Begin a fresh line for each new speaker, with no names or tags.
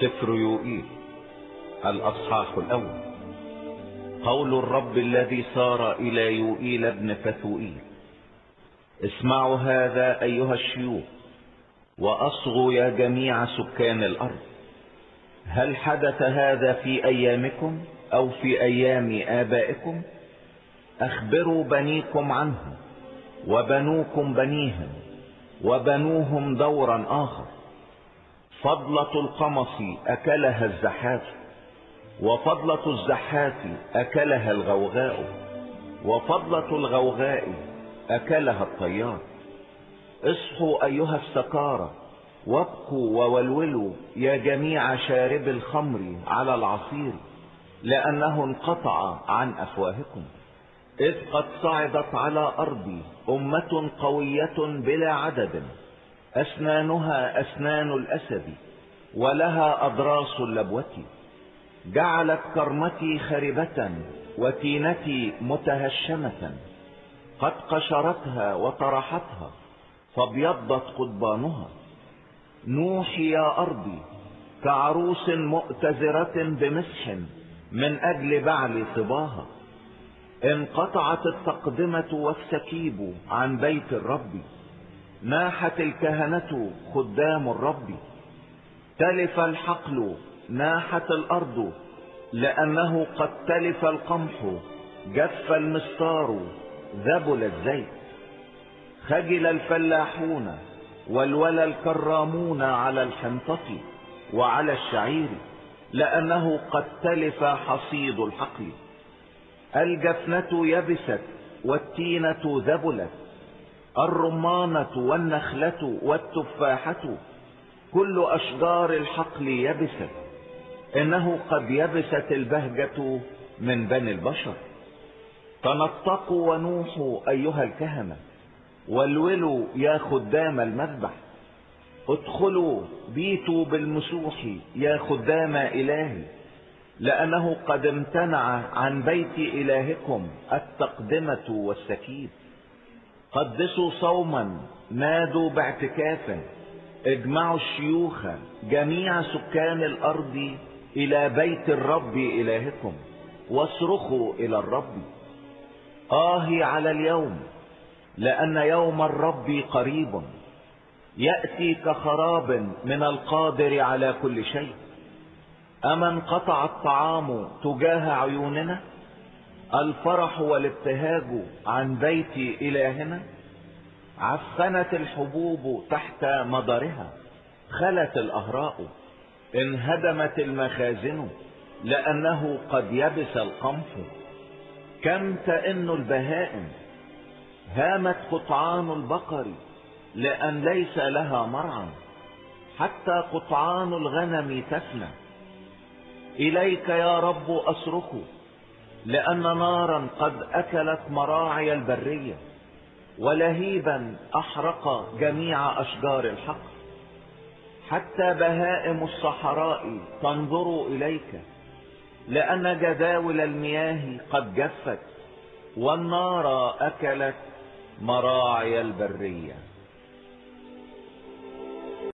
سفر يوئيل الأصحاح الأول. قول الرب الذي صار إلى يوئيل ابن فتوئيل: اسمعوا هذا أيها الشيوخ، وأصغوا يا جميع سكان الأرض. هل حدث هذا في أيامكم أو في أيام آبائكم؟ أخبروا بنيكم عنه، وبنوكم بنيهم، وبنوهم دورا آخر. فضلة القمص أكلها الزحات، وفضلة الزحات أكلها الغوغاء، وفضلة الغوغاء أكلها الطيار. اصحوا أيها السكارى، وابكوا وولولوا يا جميع شارب الخمر على العصير، لأنه انقطع عن أفواهكم. إذ قد صعدت على أرضي أمة قوية بلا عدد، أسنانها أسنان الأسد، ولها أضراس اللبوة. جعلت كرمتي خربة، وتينتي متهشمة. قد قشرتها وطرحتها، فابيضت قضبانها. نوحي يا أرضي كعروس مؤتزرة بمسح من أجل بعل صباها. انقطعت التقدمة والسكيب عن بيت الرب، ناحت الكهنة خدام الرب. تلف الحقل، ناحت الأرض، لأنه قد تلف القمح، جف المستار، ذبل الزيت. خجل الفلاحون والولى الكرامون على الحنطة وعلى الشعير، لأنه قد تلف حصيد الحقل. الجفنة يبست والتينة ذبلت، الرمانة والنخلة والتفاحة، كل أشجار الحقل يبست. إنه قد يبست البهجة من بني البشر. تنطقوا ونوحوا أيها الكهنة، والولوا يا خدام المذبح. ادخلوا بيتوا بالمسوح يا خدام إلهي، لأنه قد امتنع عن بيت إلهكم التقدمة والسكيب. قدسوا صوما، نادوا باعتكاف. اجمعوا الشيوخ جميع سكان الأرض إلى بيت الرب إلهكم، واصرخوا إلى الرب. آهي على اليوم، لأن يوم الرب قريب، يأتي كخراب من القادر على كل شيء. أما انقطع الطعام تجاه عيوننا، الفرح والابتهاج عن بيت إلهنا. عفنت الحبوب تحت مضرها، خلت الأهراء، انهدمت المخازن، لأنه قد يبس القمح. كم تئن البهائم، هامت قطعان البقر، لأن ليس لها مرعى، حتى قطعان الغنم تفنى. إليك يا رب أصرخ، لأن نارا قد أكلت مراعي البرية، ولهيبا أحرق جميع أشجار الحقل. حتى بهائم الصحراء تنظر إليك، لأن جداول المياه قد جفت، والنار أكلت مراعي البرية.